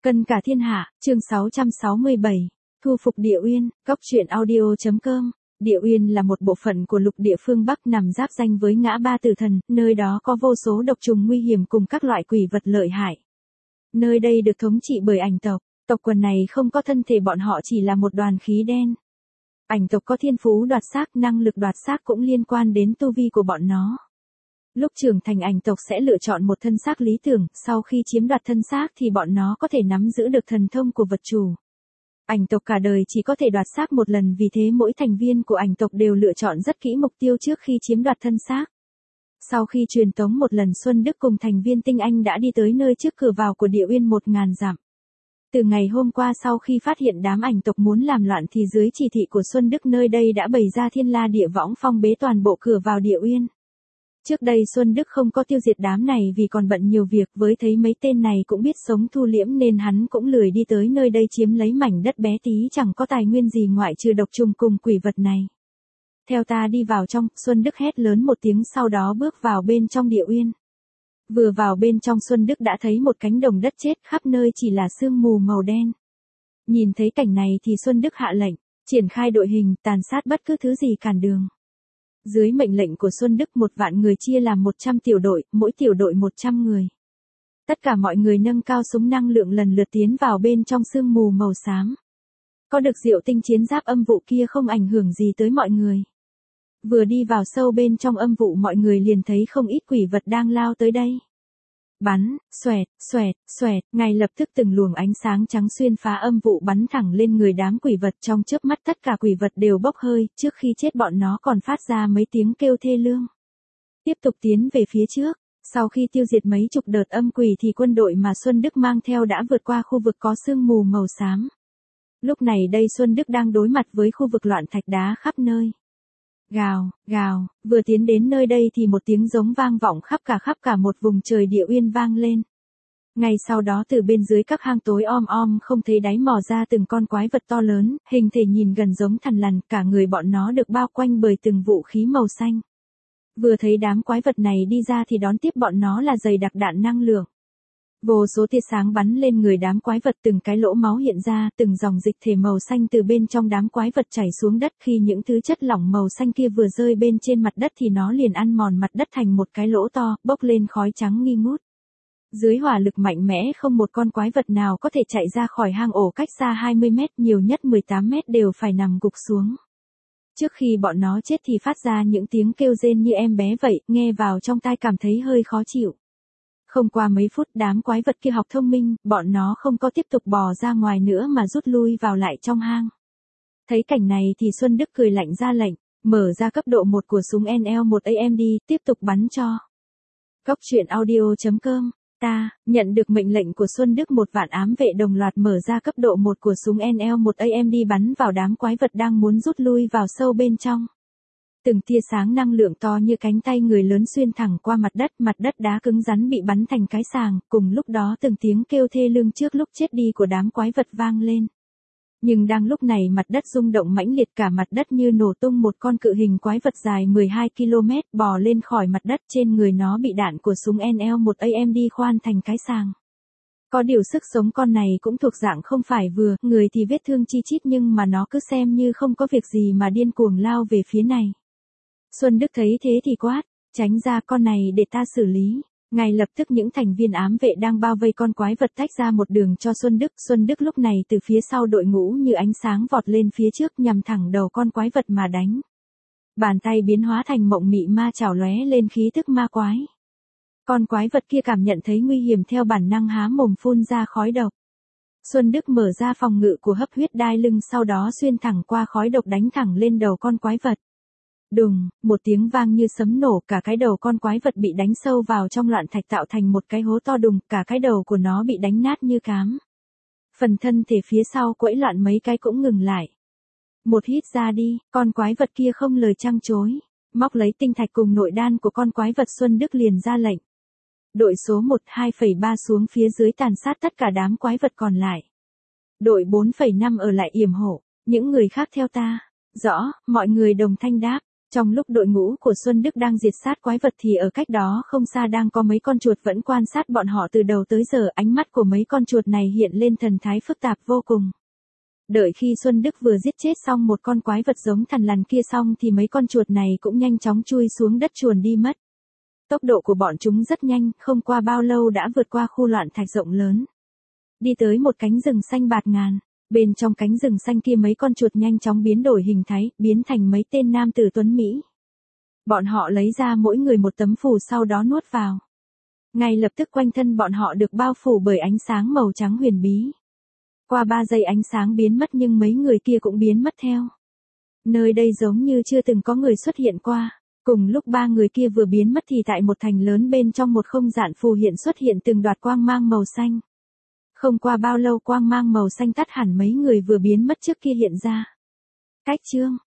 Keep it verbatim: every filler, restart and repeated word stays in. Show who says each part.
Speaker 1: Cân cả thiên hạ, chương sáu trăm sáu mươi bảy. Thu phục Địa Uyên, Cóc truyện audio.com. Địa Uyên là một bộ phận của lục địa phương Bắc nằm giáp ranh với ngã ba tử thần, nơi đó có vô số độc trùng nguy hiểm cùng các loại quỷ vật lợi hại. Nơi đây được thống trị bởi ảnh tộc, tộc quần này không có thân thể, bọn họ chỉ là một đoàn khí đen. Ảnh tộc có thiên phú đoạt xác, năng lực đoạt xác cũng liên quan đến tu vi của bọn nó. Lúc trưởng thành ảnh tộc sẽ lựa chọn một thân xác lý tưởng, sau khi chiếm đoạt thân xác thì bọn nó có thể nắm giữ được thần thông của vật chủ. Ảnh tộc cả đời chỉ có thể đoạt xác một lần, vì thế mỗi thành viên của ảnh tộc đều lựa chọn rất kỹ mục tiêu trước khi chiếm đoạt thân xác. Sau khi truyền tống một lần, Xuân Đức cùng thành viên Tinh Anh đã đi tới nơi trước cửa vào của Địa Uyên một ngàn dặm. Từ ngày hôm qua sau khi phát hiện đám ảnh tộc muốn làm loạn thì dưới chỉ thị của Xuân Đức nơi đây đã bày ra thiên la địa võng phong bế toàn bộ cửa vào Địa Uyên. Trước đây Xuân Đức không có tiêu diệt đám này vì còn bận nhiều việc, với thấy mấy tên này cũng biết sống thu liễm nên hắn cũng lười đi tới nơi đây chiếm lấy mảnh đất bé tí chẳng có tài nguyên gì ngoại trừ độc trùng cùng quỷ vật này. Theo ta đi vào trong, Xuân Đức hét lớn một tiếng, sau đó bước vào bên trong Địa Uyên. Vừa vào bên trong, Xuân Đức đã thấy một cánh đồng đất chết, khắp nơi chỉ là sương mù màu đen. Nhìn thấy cảnh này thì Xuân Đức hạ lệnh, triển khai đội hình, tàn sát bất cứ thứ gì cản đường. Dưới mệnh lệnh của Xuân Đức, một vạn người chia làm một trăm tiểu đội, mỗi tiểu đội một trăm người. Tất cả mọi người nâng cao súng năng lượng lần lượt tiến vào bên trong sương mù màu xám. Có được diệu tinh chiến giáp âm vụ kia không ảnh hưởng gì tới mọi người. Vừa đi vào sâu bên trong âm vụ, mọi người liền thấy không ít quỷ vật đang lao tới đây. Bắn, xoẹt, xoẹt, xoẹt, ngay lập tức từng luồng ánh sáng trắng xuyên phá âm vụ bắn thẳng lên người đám quỷ vật, trong chớp mắt tất cả quỷ vật đều bốc hơi, trước khi chết bọn nó còn phát ra mấy tiếng kêu thê lương. Tiếp tục tiến về phía trước, sau khi tiêu diệt mấy chục đợt âm quỷ thì quân đội mà Xuân Đức mang theo đã vượt qua khu vực có sương mù màu xám. Lúc này đây Xuân Đức đang đối mặt với khu vực loạn thạch đá khắp nơi. Gào, gào, vừa tiến đến nơi đây thì một tiếng giống vang vọng khắp cả khắp cả một vùng trời Địa Uyên vang lên. Ngay sau đó từ bên dưới các hang tối om om không thấy đáy mò ra từng con quái vật to lớn, hình thể nhìn gần giống thằn lằn, cả người bọn nó được bao quanh bởi từng vũ khí màu xanh. Vừa thấy đám quái vật này đi ra thì đón tiếp bọn nó là dày đặc đạn năng lượng. Vô số tia sáng bắn lên người đám quái vật, từng cái lỗ máu hiện ra, từng dòng dịch thể màu xanh từ bên trong đám quái vật chảy xuống đất. Khi những thứ chất lỏng màu xanh kia vừa rơi bên trên mặt đất thì nó liền ăn mòn mặt đất thành một cái lỗ to, bốc lên khói trắng nghi ngút. Dưới hỏa lực mạnh mẽ, không một con quái vật nào có thể chạy ra khỏi hang ổ cách xa hai mươi mét, nhiều nhất mười tám mét đều phải nằm gục xuống. Trước khi bọn nó chết thì phát ra những tiếng kêu rên như em bé vậy, nghe vào trong tai cảm thấy hơi khó chịu. Không qua mấy phút, đám quái vật kia học thông minh, bọn nó không có tiếp tục bò ra ngoài nữa mà rút lui vào lại trong hang. Thấy cảnh này thì Xuân Đức cười lạnh ra lệnh, mở ra cấp độ một của súng en lờ một a em đê, tiếp tục bắn cho. Cóc truyện audio.com. Ta, nhận được mệnh lệnh của Xuân Đức, một vạn ám vệ đồng loạt mở ra cấp độ một của súng en lờ một a em đê bắn vào đám quái vật đang muốn rút lui vào sâu bên trong. Từng tia sáng năng lượng to như cánh tay người lớn xuyên thẳng qua mặt đất, mặt đất đá cứng rắn bị bắn thành cái sàng, cùng lúc đó từng tiếng kêu thê lương trước lúc chết đi của đám quái vật vang lên. Nhưng đang lúc này mặt đất rung động mãnh liệt, cả mặt đất như nổ tung, một con cự hình quái vật dài mười hai ki lô mét bò lên khỏi mặt đất, trên người nó bị đạn của súng en lờ một a em đê khoan thành cái sàng. Có điều sức sống con này cũng thuộc dạng không phải vừa, người thì vết thương chi chít nhưng mà nó cứ xem như không có việc gì mà điên cuồng lao về phía này. Xuân Đức thấy thế thì quát, tránh ra, con này để ta xử lý. Ngay lập tức những thành viên ám vệ đang bao vây con quái vật tách ra một đường cho Xuân Đức. Xuân Đức lúc này từ phía sau đội ngũ như ánh sáng vọt lên phía trước nhằm thẳng đầu con quái vật mà đánh. Bàn tay biến hóa thành mộng mị ma chảo lóe lên khí tức ma quái. Con quái vật kia cảm nhận thấy nguy hiểm, theo bản năng há mồm phun ra khói độc. Xuân Đức mở ra phòng ngự của hấp huyết đai lưng, sau đó xuyên thẳng qua khói độc đánh thẳng lên đầu con quái vật. Đùng, một tiếng vang như sấm nổ, cả cái đầu con quái vật bị đánh sâu vào trong loạn thạch tạo thành một cái hố to đùng, cả cái đầu của nó bị đánh nát như cám. Phần thân thể phía sau quẫy loạn mấy cái cũng ngừng lại. Một hít ra đi, con quái vật kia không lời trăng chối, móc lấy tinh thạch cùng nội đan của con quái vật. Xuân Đức liền ra lệnh. Đội số một hai phẩy ba xuống phía dưới tàn sát tất cả đám quái vật còn lại. Đội bốn phẩy năm ở lại yểm hộ, những người khác theo ta. Rõ, mọi người đồng thanh đáp. Trong lúc đội ngũ của Xuân Đức đang diệt sát quái vật thì ở cách đó không xa đang có mấy con chuột vẫn quan sát bọn họ từ đầu tới giờ, ánh mắt của mấy con chuột này hiện lên thần thái phức tạp vô cùng. Đợi khi Xuân Đức vừa giết chết xong một con quái vật giống thằn lằn kia xong thì mấy con chuột này cũng nhanh chóng chui xuống đất chuồn đi mất. Tốc độ của bọn chúng rất nhanh, không qua bao lâu đã vượt qua khu loạn thạch rộng lớn. Đi tới một cánh rừng xanh bạt ngàn, bên trong cánh rừng xanh kia mấy con chuột nhanh chóng biến đổi hình thái, biến thành mấy tên nam tử tuấn Mỹ. Bọn họ lấy ra mỗi người một tấm phù sau đó nuốt vào. Ngay lập tức quanh thân bọn họ được bao phủ bởi ánh sáng màu trắng huyền bí. Qua ba giây ánh sáng biến mất nhưng mấy người kia cũng biến mất theo. Nơi đây giống như chưa từng có người xuất hiện qua. Cùng lúc ba người kia vừa biến mất thì tại một thành lớn bên trong một không gian phù hiện xuất hiện từng đoạt quang mang màu xanh. Không qua bao lâu quang mang màu xanh tắt hẳn, mấy người vừa biến mất trước kia hiện ra. Cách chương